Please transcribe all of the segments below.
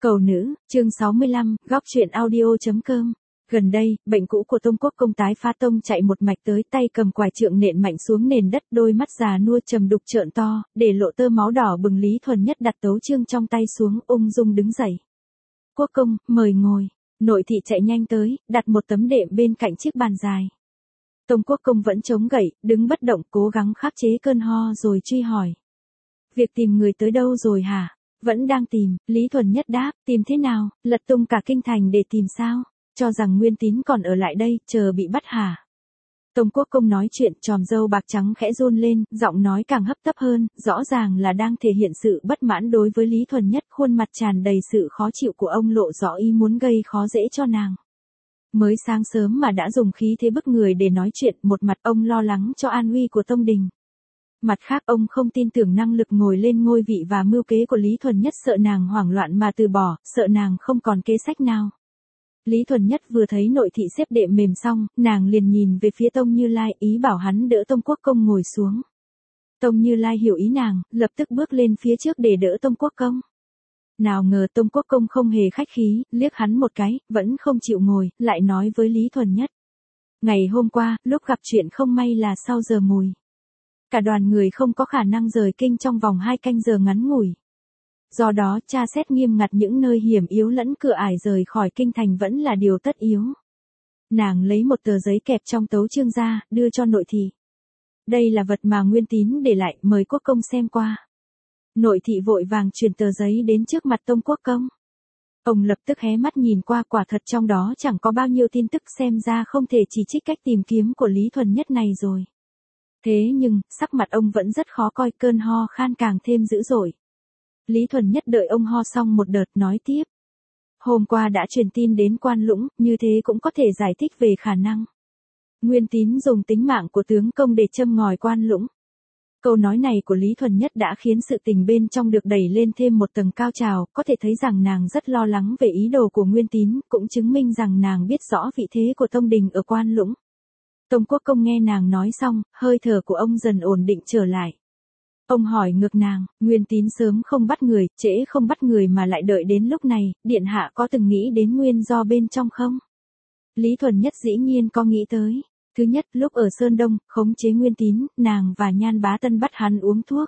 Cầu nữ, chương 65, góc truyện audio.com. Gần đây, bệnh cũ của Tông Quốc Công tái phá tông chạy một mạch tới, tay cầm quải trượng nện mạnh xuống nền đất, đôi mắt già nua trầm đục trợn to, để lộ tơ máu đỏ bừng. Lý Thuần Nhất đặt tấu chương trong tay xuống, ung dung đứng dậy. Quốc công, mời ngồi. Nội thị chạy nhanh tới, đặt một tấm đệm bên cạnh chiếc bàn dài. Tông Quốc Công vẫn chống gậy, đứng bất động, cố gắng khắc chế cơn ho rồi truy hỏi. Việc tìm người tới đâu rồi hả? Vẫn đang tìm, Lý Thuần Nhất đáp, tìm thế nào, lật tung cả kinh thành để tìm sao? Cho rằng Nguyên Tín còn ở lại đây, chờ bị bắt hả? Tông Quốc Công nói chuyện, chòm râu bạc trắng khẽ run lên, giọng nói càng hấp tấp hơn, rõ ràng là đang thể hiện sự bất mãn đối với Lý Thuần Nhất, khuôn mặt tràn đầy sự khó chịu của ông lộ rõ ý muốn gây khó dễ cho nàng. Mới sáng sớm mà đã dùng khí thế bức người để nói chuyện, một mặt ông lo lắng cho an nguy của Tông Đình. Mặt khác ông không tin tưởng năng lực ngồi lên ngôi vị và mưu kế của Lý Thuần Nhất, sợ nàng hoảng loạn mà từ bỏ, sợ nàng không còn kế sách nào. Lý Thuần Nhất vừa thấy nội thị xếp đệm mềm xong, nàng liền nhìn về phía Tông Như Lai, ý bảo hắn đỡ Tông Quốc Công ngồi xuống. Tông Như Lai hiểu ý nàng, lập tức bước lên phía trước để đỡ Tông Quốc Công. Nào ngờ Tông Quốc Công không hề khách khí, liếc hắn một cái, vẫn không chịu ngồi, lại nói với Lý Thuần Nhất. Ngày hôm qua, lúc gặp chuyện không may là sau giờ mùi. Cả đoàn người không có khả năng rời kinh trong vòng 2 canh giờ ngắn ngủi. Do đó, tra xét nghiêm ngặt những nơi hiểm yếu lẫn cửa ải rời khỏi kinh thành vẫn là điều tất yếu. Nàng lấy một tờ giấy kẹp trong tấu chương ra, đưa cho nội thị. Đây là vật mà Nguyên Tín để lại, mời Quốc Công xem qua. Nội thị vội vàng truyền tờ giấy đến trước mặt Tông Quốc Công. Ông lập tức hé mắt nhìn qua, quả thật trong đó chẳng có bao nhiêu tin tức, xem ra không thể chỉ trích cách tìm kiếm của Lý Thuần Nhất này rồi. Thế nhưng, sắc mặt ông vẫn rất khó coi, cơn ho khan càng thêm dữ dội. Lý Thuần Nhất đợi ông ho xong một đợt nói tiếp. Hôm qua đã truyền tin đến Quan Lũng, như thế cũng có thể giải thích về khả năng Nguyên Tín dùng tính mạng của tướng công để châm ngòi Quan Lũng. Câu nói này của Lý Thuần Nhất đã khiến sự tình bên trong được đẩy lên thêm một tầng cao trào, có thể thấy rằng nàng rất lo lắng về ý đồ của Nguyên Tín, cũng chứng minh rằng nàng biết rõ vị thế của Tông Đình ở Quan Lũng. Tông Quốc Công nghe nàng nói xong, hơi thở của ông dần ổn định trở lại. Ông hỏi ngược nàng, Nguyên Tín sớm không bắt người, trễ không bắt người mà lại đợi đến lúc này, điện hạ có từng nghĩ đến nguyên do bên trong không? Lý Thuần Nhất dĩ nhiên có nghĩ tới. Thứ nhất, lúc ở Sơn Đông, khống chế Nguyên Tín, nàng và Nhan Bá Tân bắt hắn uống thuốc.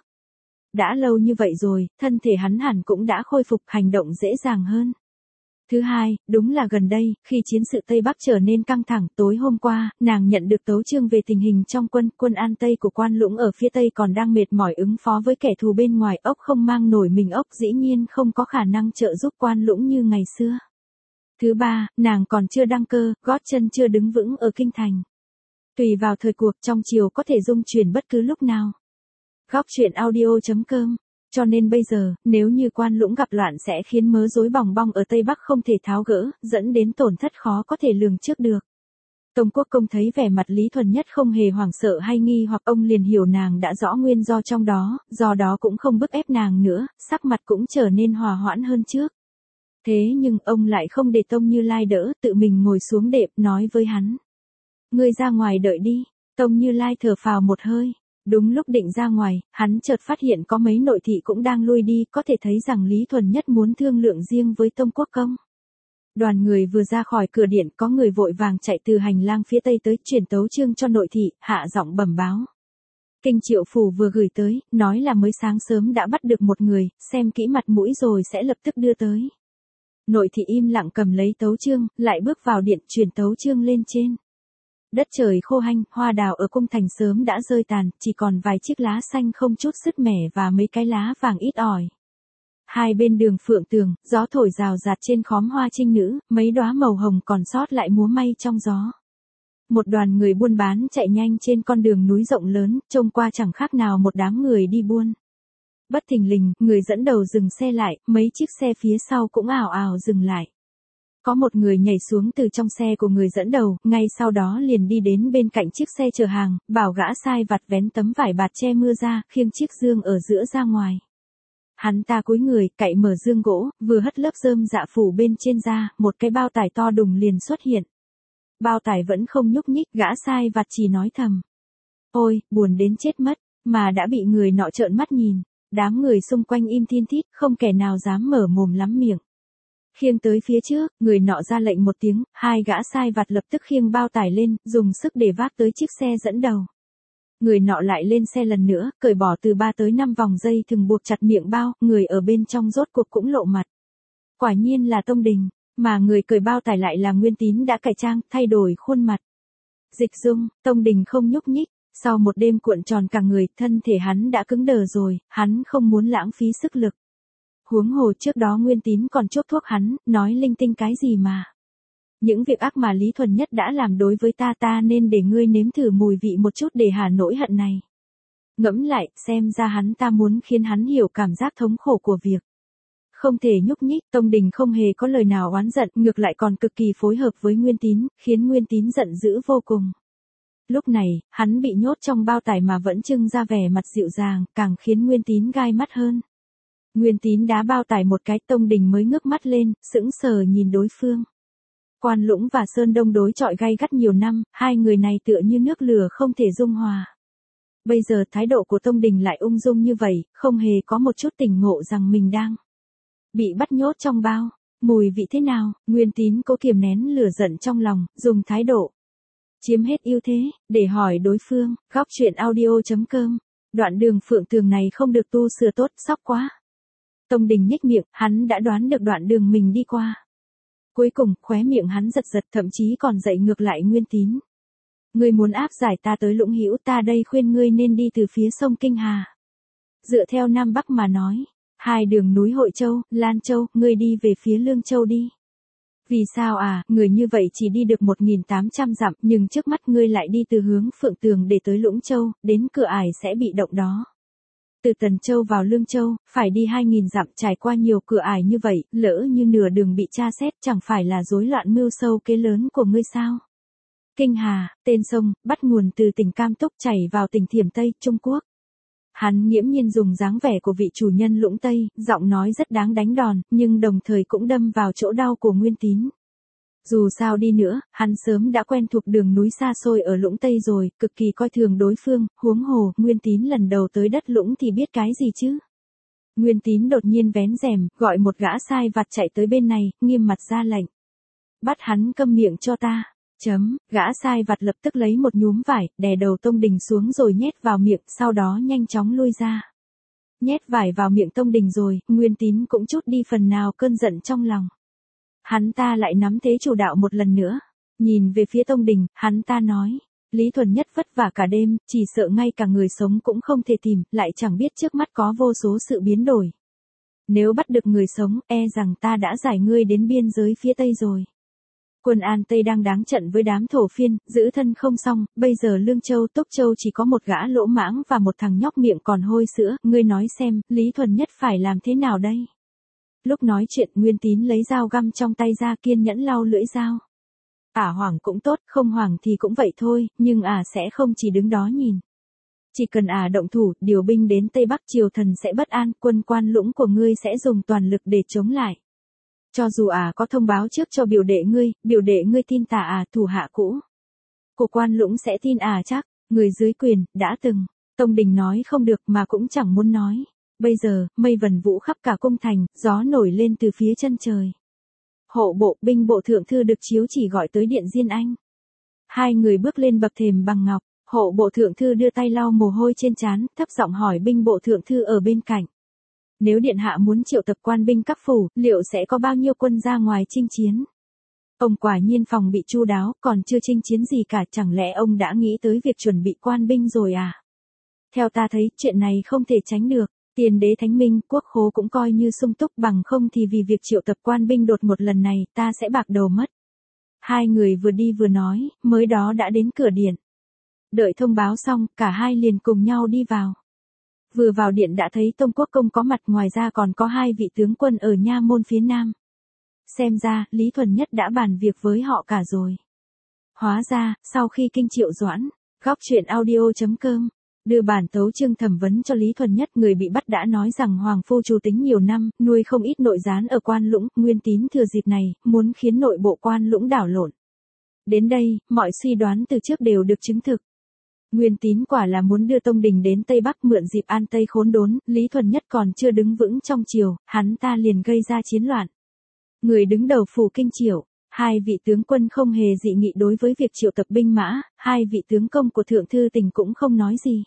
Đã lâu như vậy rồi, thân thể hắn hẳn cũng đã khôi phục, hành động dễ dàng hơn. Thứ hai, đúng là gần đây, khi chiến sự Tây Bắc trở nên căng thẳng, tối hôm qua, nàng nhận được tấu chương về tình hình trong quân An Tây của Quan Lũng ở phía Tây còn đang mệt mỏi ứng phó với kẻ thù bên ngoài, ốc không mang nổi mình ốc, dĩ nhiên không có khả năng trợ giúp Quan Lũng như ngày xưa. Thứ ba, nàng còn chưa đăng cơ, gót chân chưa đứng vững ở kinh thành. Tùy vào thời cuộc, trong chiều có thể dung chuyển bất cứ lúc nào. Góc truyện audio.com. Cho nên bây giờ, nếu như Quan Lũng gặp loạn sẽ khiến mớ rối bòng bong ở Tây Bắc không thể tháo gỡ, dẫn đến tổn thất khó có thể lường trước được. Tông Quốc Công thấy vẻ mặt Lý Thuần Nhất không hề hoảng sợ hay nghi hoặc, ông liền hiểu nàng đã rõ nguyên do trong đó, do đó cũng không bức ép nàng nữa, sắc mặt cũng trở nên hòa hoãn hơn trước. Thế nhưng ông lại không để Tông Như Lai đỡ, tự mình ngồi xuống đệm, nói với hắn. Ngươi ra ngoài đợi đi. Tông Như Lai thở phào một hơi. Đúng lúc định ra ngoài, hắn chợt phát hiện có mấy nội thị cũng đang lui đi, có thể thấy rằng Lý Thuần Nhất muốn thương lượng riêng với Tông Quốc Công. Đoàn người vừa ra khỏi cửa điện, có người vội vàng chạy từ hành lang phía tây tới, chuyển tấu chương cho nội thị, hạ giọng bẩm báo. Kinh Triệu Phủ vừa gửi tới, nói là mới sáng sớm đã bắt được một người, xem kỹ mặt mũi rồi sẽ lập tức đưa tới. Nội thị im lặng cầm lấy tấu chương, lại bước vào điện, chuyển tấu chương lên trên. Đất trời khô hanh, hoa đào ở cung thành sớm đã rơi tàn, chỉ còn vài chiếc lá xanh không chút sứt mẻ và mấy cái lá vàng ít ỏi. Hai bên đường Phượng Tường, gió thổi rào rạt trên khóm hoa trinh nữ, mấy đóa màu hồng còn sót lại múa may trong gió. Một đoàn người buôn bán chạy nhanh trên con đường núi rộng lớn, trông qua chẳng khác nào một đám người đi buôn. Bất thình lình, người dẫn đầu dừng xe lại, mấy chiếc xe phía sau cũng ào ào dừng lại. Có một người nhảy xuống từ trong xe của người dẫn đầu, ngay sau đó liền đi đến bên cạnh chiếc xe chở hàng, bảo gã sai vặt vén tấm vải bạt che mưa ra, khiêng chiếc dương ở giữa ra ngoài. Hắn ta cúi người, cậy mở dương gỗ, vừa hất lớp rơm dạ phủ bên trên ra, một cái bao tải to đùng liền xuất hiện. Bao tải vẫn không nhúc nhích, gã sai vặt chỉ nói thầm. Ôi, buồn đến chết mất, mà đã bị người nọ trợn mắt nhìn. Đám người xung quanh im thin thít, không kẻ nào dám mở mồm lắm miệng. khiêng tới phía trước, người nọ ra lệnh một tiếng, hai gã sai vặt lập tức khiêng bao tải lên, dùng sức để vác tới chiếc xe dẫn đầu. Người nọ lại lên xe lần nữa, cởi bỏ từ 3 tới 5 vòng dây thừng buộc chặt miệng bao, người ở bên trong rốt cuộc cũng lộ mặt. Quả nhiên là Tông Đình, mà người cởi bao tải lại là Nguyên Tín đã cải trang, thay đổi khuôn mặt. Dịch Dung, Tông Đình không nhúc nhích, sau một đêm cuộn tròn cả người, thân thể hắn đã cứng đờ rồi, hắn không muốn lãng phí sức lực. Huống hồ trước đó Nguyên Tín còn chuốc thuốc hắn, nói linh tinh cái gì mà. Những việc ác mà Lý Thuần Nhất đã làm đối với ta nên để ngươi nếm thử mùi vị một chút để hả nỗi hận này. Ngẫm lại, xem ra hắn ta muốn khiến hắn hiểu cảm giác thống khổ của việc không thể nhúc nhích. Tông Đình không hề có lời nào oán giận, ngược lại còn cực kỳ phối hợp với Nguyên Tín, khiến Nguyên Tín giận dữ vô cùng. Lúc này, hắn bị nhốt trong bao tải mà vẫn trưng ra vẻ mặt dịu dàng, càng khiến Nguyên Tín gai mắt hơn. Nguyên Tín đá bao tải một cái, Tông Đình mới ngước mắt lên, sững sờ nhìn đối phương. Quan Lũng và Sơn Đông đối chọi gay gắt nhiều năm, hai người này tựa như nước lửa không thể dung hòa. Bây giờ thái độ của Tông Đình lại ung dung như vậy, không hề có một chút tỉnh ngộ rằng mình đang bị bắt nhốt trong bao. Mùi vị thế nào? Nguyên Tín cố kiềm nén lửa giận trong lòng, dùng thái độ chiếm hết ưu thế để hỏi đối phương. Góc truyện audio.com. Đoạn đường Phượng Tường này không được tu sửa tốt, sóc quá. Tông Đình nhếch miệng, hắn đã đoán được đoạn đường mình đi qua. Cuối cùng, khóe miệng hắn giật giật, thậm chí còn dậy ngược lại Nguyên Tín. Ngươi muốn áp giải ta tới Lũng Hữu, ta đây khuyên ngươi nên đi từ phía sông Kinh Hà. Dựa theo Nam Bắc mà nói, hai đường núi Hội Châu, Lan Châu, ngươi đi về phía Lương Châu đi. Vì sao à, người như vậy chỉ đi được 1.800 dặm, nhưng trước mắt ngươi lại đi từ hướng Phượng Tường để tới Lũng Châu, đến cửa ải sẽ bị động đó. Từ Tần Châu vào Lương Châu, phải đi 2.000 dặm, trải qua nhiều cửa ải như vậy, lỡ như nửa đường bị tra xét, chẳng phải là rối loạn mưu sâu kế lớn của ngươi sao? Kinh Hà, tên sông, bắt nguồn từ tỉnh Cam Túc chảy vào tỉnh Thiểm Tây, Trung Quốc. Hắn nghiễm nhiên dùng dáng vẻ của vị chủ nhân Lũng Tây, giọng nói rất đáng đánh đòn, nhưng đồng thời cũng đâm vào chỗ đau của Nguyên Tín. Dù sao đi nữa, hắn sớm đã quen thuộc đường núi xa xôi ở Lũng Tây rồi, cực kỳ coi thường đối phương, huống hồ, Nguyên Tín lần đầu tới đất Lũng thì biết cái gì chứ. Nguyên Tín đột nhiên vén rèm, gọi một gã sai vặt chạy tới bên này, nghiêm mặt ra lệnh. Bắt hắn câm miệng cho ta. Gã sai vặt lập tức lấy một nhúm vải, đè đầu Tông Đình xuống rồi nhét vào miệng, sau đó nhanh chóng lui ra. Nhét vải vào miệng Tông Đình rồi, Nguyên Tín cũng trút đi phần nào cơn giận trong lòng. Hắn ta lại nắm thế chủ đạo một lần nữa. Nhìn về phía Tông Đình, hắn ta nói. Lý Thuần Nhất vất vả cả đêm, chỉ sợ ngay cả người sống cũng không thể tìm, lại chẳng biết trước mắt có vô số sự biến đổi. Nếu bắt được người sống, e rằng ta đã giải ngươi đến biên giới phía Tây rồi. Quân An Tây đang đáng trận với đám thổ phiên, giữ thân không xong, bây giờ Lương Châu, Túc Châu chỉ có một gã lỗ mãng và một thằng nhóc miệng còn hôi sữa, ngươi nói xem, Lý Thuần Nhất phải làm thế nào đây? Lúc nói chuyện, Nguyên Tín lấy dao găm trong tay ra, kiên nhẫn lau lưỡi dao. Hoảng cũng tốt, không hoảng thì cũng vậy thôi, nhưng sẽ không chỉ đứng đó nhìn. Chỉ cần động thủ, điều binh đến Tây Bắc triều thần sẽ bất an, quân Quan Lũng của ngươi sẽ dùng toàn lực để chống lại. Cho dù có thông báo trước cho biểu đệ ngươi tin tà thủ hạ cũ của Quan Lũng sẽ tin chắc, người dưới quyền, đã từng. Tông Đình nói không được mà cũng chẳng muốn nói. Bây giờ, mây vần vũ khắp cả cung thành, gió nổi lên từ phía chân trời. Hộ bộ, binh bộ thượng thư được chiếu chỉ gọi tới điện Diên Anh. Hai người bước lên bậc thềm bằng ngọc, hộ bộ thượng thư đưa tay lau mồ hôi trên trán, thấp giọng hỏi binh bộ thượng thư ở bên cạnh. Nếu điện hạ muốn triệu tập quan binh các phủ, liệu sẽ có bao nhiêu quân ra ngoài chinh chiến? Ông quả nhiên phòng bị chu đáo, còn chưa chinh chiến gì cả, chẳng lẽ ông đã nghĩ tới việc chuẩn bị quan binh rồi à? Theo ta thấy, chuyện này không thể tránh được. Tiền đế thánh minh, quốc khố cũng coi như sung túc, bằng không thì vì việc triệu tập quan binh đột một lần này, ta sẽ bạc đầu mất. Hai người vừa đi vừa nói, mới đó đã đến cửa điện. Đợi thông báo xong, cả hai liền cùng nhau đi vào. Vừa vào điện đã thấy Tông Quốc Công có mặt, ngoài ra còn có hai vị tướng quân ở nha môn phía nam. Xem ra, Lý Thuần Nhất đã bàn việc với họ cả rồi. Hóa ra, sau khi kinh triệu doãn, góc truyện audio.com đưa bản tấu chương thẩm vấn cho Lý Thuần Nhất, người bị bắt đã nói rằng Hoàng phu chủ tính nhiều năm, nuôi không ít nội gián ở Quan Lũng, Nguyên Tín thừa dịp này, muốn khiến nội bộ Quan Lũng đảo lộn. Đến đây, mọi suy đoán từ trước đều được chứng thực. Nguyên Tín quả là muốn đưa Tông Đình đến Tây Bắc mượn dịp An Tây khốn đốn, Lý Thuần Nhất còn chưa đứng vững trong triều, hắn ta liền gây ra chiến loạn. Người đứng đầu phủ kinh Triệu, hai vị tướng quân không hề dị nghị đối với việc triệu tập binh mã, hai vị tướng công của Thượng Thư Tỉnh cũng không nói gì.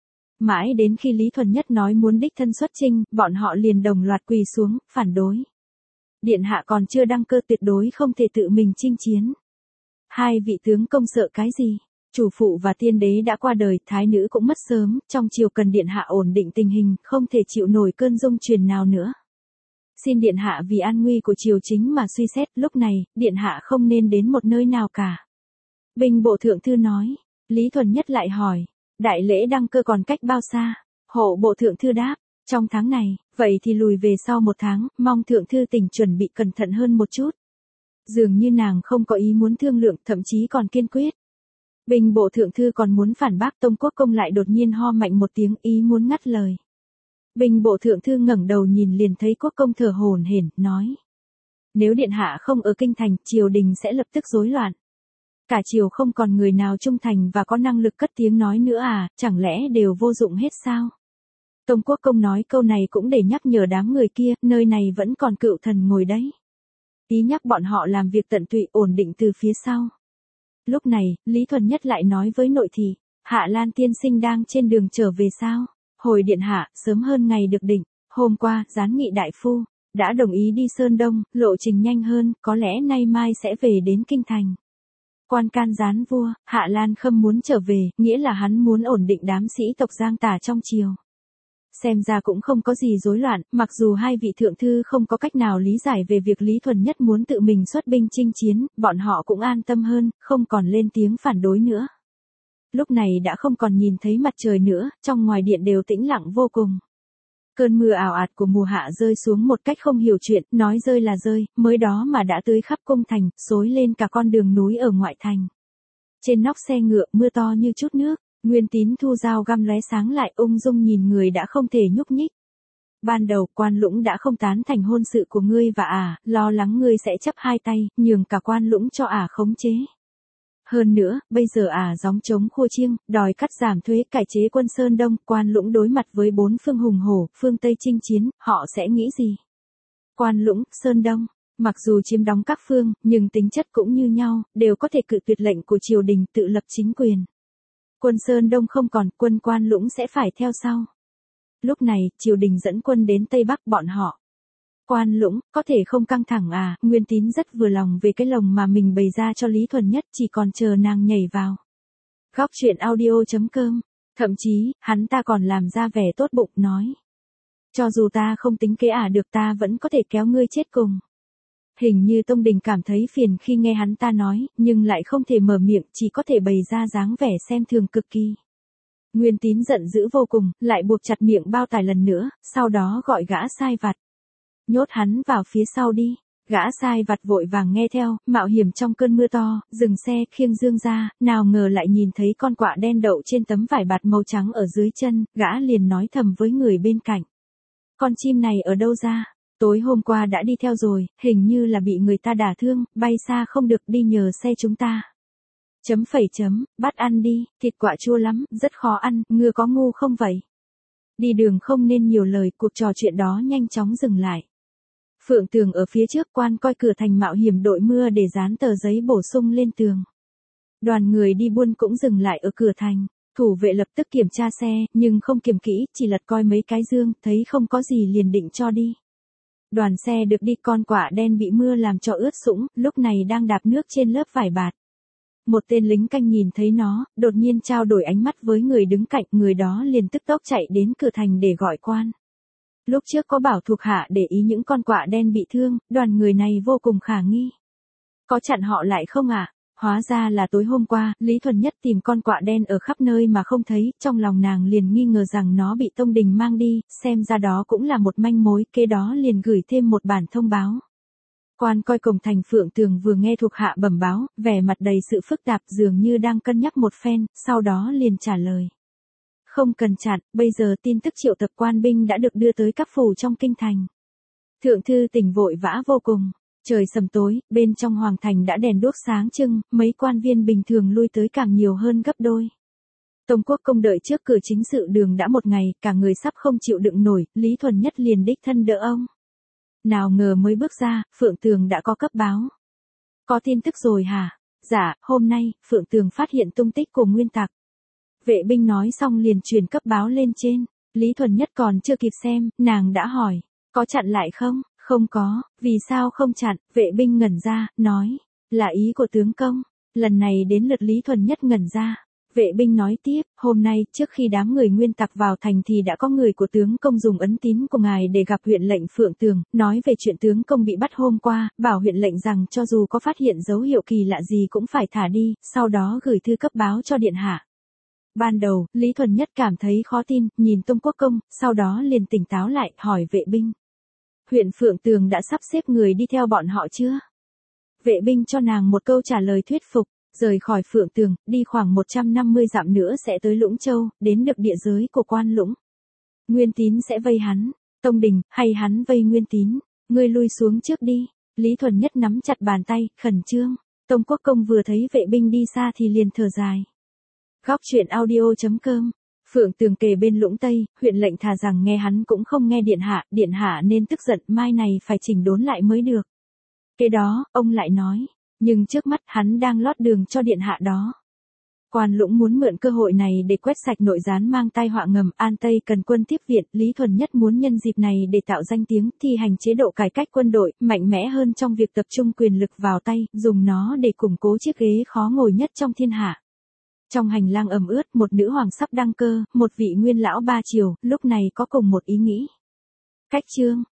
Mãi đến khi Lý Thuần Nhất nói muốn đích thân xuất chinh, bọn họ liền đồng loạt quỳ xuống, phản đối. Điện hạ còn chưa đăng cơ tuyệt đối không thể tự mình chinh chiến. Hai vị tướng công sợ cái gì? Chủ phụ và tiên đế đã qua đời, thái nữ cũng mất sớm, trong triều cần điện hạ ổn định tình hình, không thể chịu nổi cơn dung truyền nào nữa. Xin điện hạ vì an nguy của triều chính mà suy xét, lúc này, điện hạ không nên đến một nơi nào cả. Binh bộ thượng thư nói. Lý Thuần Nhất lại hỏi, đại lễ đăng cơ còn cách bao xa? Hộ bộ thượng thư đáp, trong tháng này, vậy thì lùi về sau 1 tháng, mong Thượng Thư Tỉnh chuẩn bị cẩn thận hơn một chút. Dường như nàng không có ý muốn thương lượng, thậm chí còn kiên quyết. Binh bộ thượng thư còn muốn phản bác, Tông Quốc Công lại đột nhiên ho mạnh một tiếng, ý muốn ngắt lời. Binh bộ thượng thư ngẩng đầu nhìn liền thấy Quốc Công thở hổn hển, nói. Nếu điện hạ không ở kinh thành, triều đình sẽ lập tức rối loạn. Cả triều không còn người nào trung thành và có năng lực cất tiếng nói nữa à, chẳng lẽ đều vô dụng hết sao? Tông Quốc Công nói câu này cũng để nhắc nhở đám người kia, nơi này vẫn còn cựu thần ngồi đấy. Ý nhắc bọn họ làm việc tận tụy ổn định từ phía sau. Lúc này, Lý Thuần Nhất lại nói với nội thị, Hạ Lan tiên sinh đang trên đường trở về sao? Hồi điện hạ, sớm hơn ngày được định, hôm qua, gián nghị đại phu, đã đồng ý đi Sơn Đông, lộ trình nhanh hơn, có lẽ nay mai sẽ về đến kinh thành. Quan can gián vua, Hạ Lan Khâm muốn trở về, nghĩa là hắn muốn ổn định đám sĩ tộc Giang Tả trong triều. Xem ra cũng không có gì rối loạn, mặc dù hai vị thượng thư không có cách nào lý giải về việc Lý Thuần Nhất muốn tự mình xuất binh chinh chiến, bọn họ cũng an tâm hơn, không còn lên tiếng phản đối nữa. Lúc này đã không còn nhìn thấy mặt trời nữa, trong ngoài điện đều tĩnh lặng vô cùng. Cơn mưa ảo ạt của mùa hạ rơi xuống một cách không hiểu chuyện, nói rơi là rơi, mới đó mà đã tưới khắp cung thành, xối lên cả con đường núi ở ngoại thành. Trên nóc xe ngựa mưa to như chút nước. Nguyên Tín thu dao găm lóe sáng lại, ung dung nhìn người đã không thể nhúc nhích. Ban đầu Quan Lũng đã không tán thành hôn sự của ngươi và lo lắng ngươi sẽ chấp hai tay, nhường cả Quan Lũng cho khống chế. Hơn nữa, bây giờ gióng trống khua chiêng, đòi cắt giảm thuế, cải chế quân Sơn Đông, Quan Lũng đối mặt với 4 phương hùng hổ, phương Tây chinh chiến, họ sẽ nghĩ gì? Quan Lũng, Sơn Đông, mặc dù chiếm đóng các phương, nhưng tính chất cũng như nhau, đều có thể cự tuyệt lệnh của triều đình tự lập chính quyền. Quân Sơn Đông không còn, quân Quan Lũng sẽ phải theo sau. Lúc này, triều đình dẫn quân đến Tây Bắc bọn họ. Quan Lũng, có thể không căng thẳng Nguyên Tín rất vừa lòng về cái lồng mà mình bày ra cho Lý Thuần Nhất, chỉ còn chờ nàng nhảy vào. Góc truyện audio.com. Thậm chí, hắn ta còn làm ra vẻ tốt bụng, nói. Cho dù ta không tính kế được ta vẫn có thể kéo ngươi chết cùng. Hình như Tông Đình cảm thấy phiền khi nghe hắn ta nói, nhưng lại không thể mở miệng, chỉ có thể bày ra dáng vẻ xem thường cực kỳ. Nguyên Tín giận dữ vô cùng, lại buộc chặt miệng bao tải lần nữa, sau đó gọi gã sai vặt. Nhốt hắn vào phía sau đi. Gã sai vặt vội vàng nghe theo, mạo hiểm trong cơn mưa to, dừng xe, khiêng dương ra, nào ngờ lại nhìn thấy con quạ đen đậu trên tấm vải bạt màu trắng ở dưới chân, gã liền nói thầm với người bên cạnh. Con chim này ở đâu ra? Tối hôm qua đã đi theo rồi, hình như là bị người ta đả thương, bay xa không được, đi nhờ xe chúng ta. Bắt ăn đi, thịt quạ chua lắm, rất khó ăn, ngựa có ngu không vậy? Đi đường không nên nhiều lời, cuộc trò chuyện đó nhanh chóng dừng lại. Phượng Tường ở phía trước, Quan coi cửa thành mạo hiểm đội mưa để dán tờ giấy bổ sung lên tường. Đoàn người đi buôn cũng dừng lại ở cửa thành. Thủ vệ lập tức kiểm tra xe, nhưng không kiểm kỹ, chỉ lật coi mấy cái dương, thấy không có gì liền định cho đi. Đoàn xe được đi, con quạ đen bị mưa làm cho ướt sũng, lúc này đang đạp nước trên lớp vải bạt. Một tên lính canh nhìn thấy nó, đột nhiên trao đổi ánh mắt với người đứng cạnh, người đó liền tức tốc chạy đến cửa thành để gọi quan. Lúc trước có bảo thuộc hạ để ý những con quạ đen bị thương, đoàn người này vô cùng khả nghi. Có chặn họ lại không Hóa ra là tối hôm qua, Lý Thuần Nhất tìm con quạ đen ở khắp nơi mà không thấy, trong lòng nàng liền nghi ngờ rằng nó bị Tông Đình mang đi, xem ra đó cũng là một manh mối, kế đó liền gửi thêm một bản thông báo. Quan coi cổng thành Phượng Tường vừa nghe thuộc hạ bẩm báo, vẻ mặt đầy sự phức tạp, dường như đang cân nhắc một phen, sau đó liền trả lời. Không cần chặn, bây giờ tin tức triệu tập quan binh đã được đưa tới các phủ trong kinh thành. Thượng Thư Tỉnh vội vã vô cùng. Trời sầm tối, bên trong hoàng thành đã đèn đuốc sáng trưng, mấy quan viên bình thường lui tới càng nhiều hơn gấp đôi. Tông Quốc Công đợi trước cửa chính sự đường đã một ngày, cả người sắp không chịu đựng nổi, Lý Thuần Nhất liền đích thân đỡ ông. Nào ngờ mới bước ra, Phượng Tường đã có cấp báo. Có tin tức rồi hả? Dạ, hôm nay, Phượng Tường phát hiện tung tích của nguyên tặc. Vệ binh nói xong liền truyền cấp báo lên trên. Lý Thuần Nhất còn chưa kịp xem, nàng đã hỏi. Có chặn lại không? Không có, vì sao không chặn? Vệ binh ngẩn ra, nói. Là ý của tướng công. Lần này đến lượt Lý Thuần Nhất ngẩn ra. Vệ binh nói tiếp, hôm nay, trước khi đám người nguyên tặc vào thành thì đã có người của tướng công dùng ấn tín của ngài để gặp huyện lệnh Phượng Tường, nói về chuyện tướng công bị bắt hôm qua, bảo huyện lệnh rằng cho dù có phát hiện dấu hiệu kỳ lạ gì cũng phải thả đi, sau đó gửi thư cấp báo cho điện hạ. Ban đầu, Lý Thuần Nhất cảm thấy khó tin, nhìn Tông Quốc Công, sau đó liền tỉnh táo lại, hỏi vệ binh. Huyện Phượng Tường đã sắp xếp người đi theo bọn họ chưa? Vệ binh cho nàng một câu trả lời thuyết phục. Rời khỏi Phượng Tường, đi khoảng 150 dặm nữa sẽ tới Lũng Châu, đến được địa giới của Quan Lũng. Nguyên Tín sẽ vây hắn. Tông Đình, hay hắn vây Nguyên Tín? Ngươi lui xuống trước đi. Lý Thuần Nhất nắm chặt bàn tay, khẩn trương. Tông Quốc Công vừa thấy vệ binh đi xa thì liền thở dài. Góc truyện audio.com. Phượng Tường kề bên Lũng Tây, huyện lệnh thà rằng nghe hắn cũng không nghe điện hạ nên tức giận, mai này phải chỉnh đốn lại mới được. Kế đó, ông lại nói. Nhưng trước mắt hắn đang lót đường cho điện hạ đó. Quan Lũng muốn mượn cơ hội này để quét sạch nội gián mang tai họa ngầm, An Tây cần quân tiếp viện, Lý Thuần Nhất muốn nhân dịp này để tạo danh tiếng, thi hành chế độ cải cách quân đội, mạnh mẽ hơn trong việc tập trung quyền lực vào tay, dùng nó để củng cố chiếc ghế khó ngồi nhất trong thiên hạ. Trong hành lang ẩm ướt, một nữ hoàng sắp đăng cơ, một vị nguyên lão ba triều, lúc này có cùng một ý nghĩ. Cách chương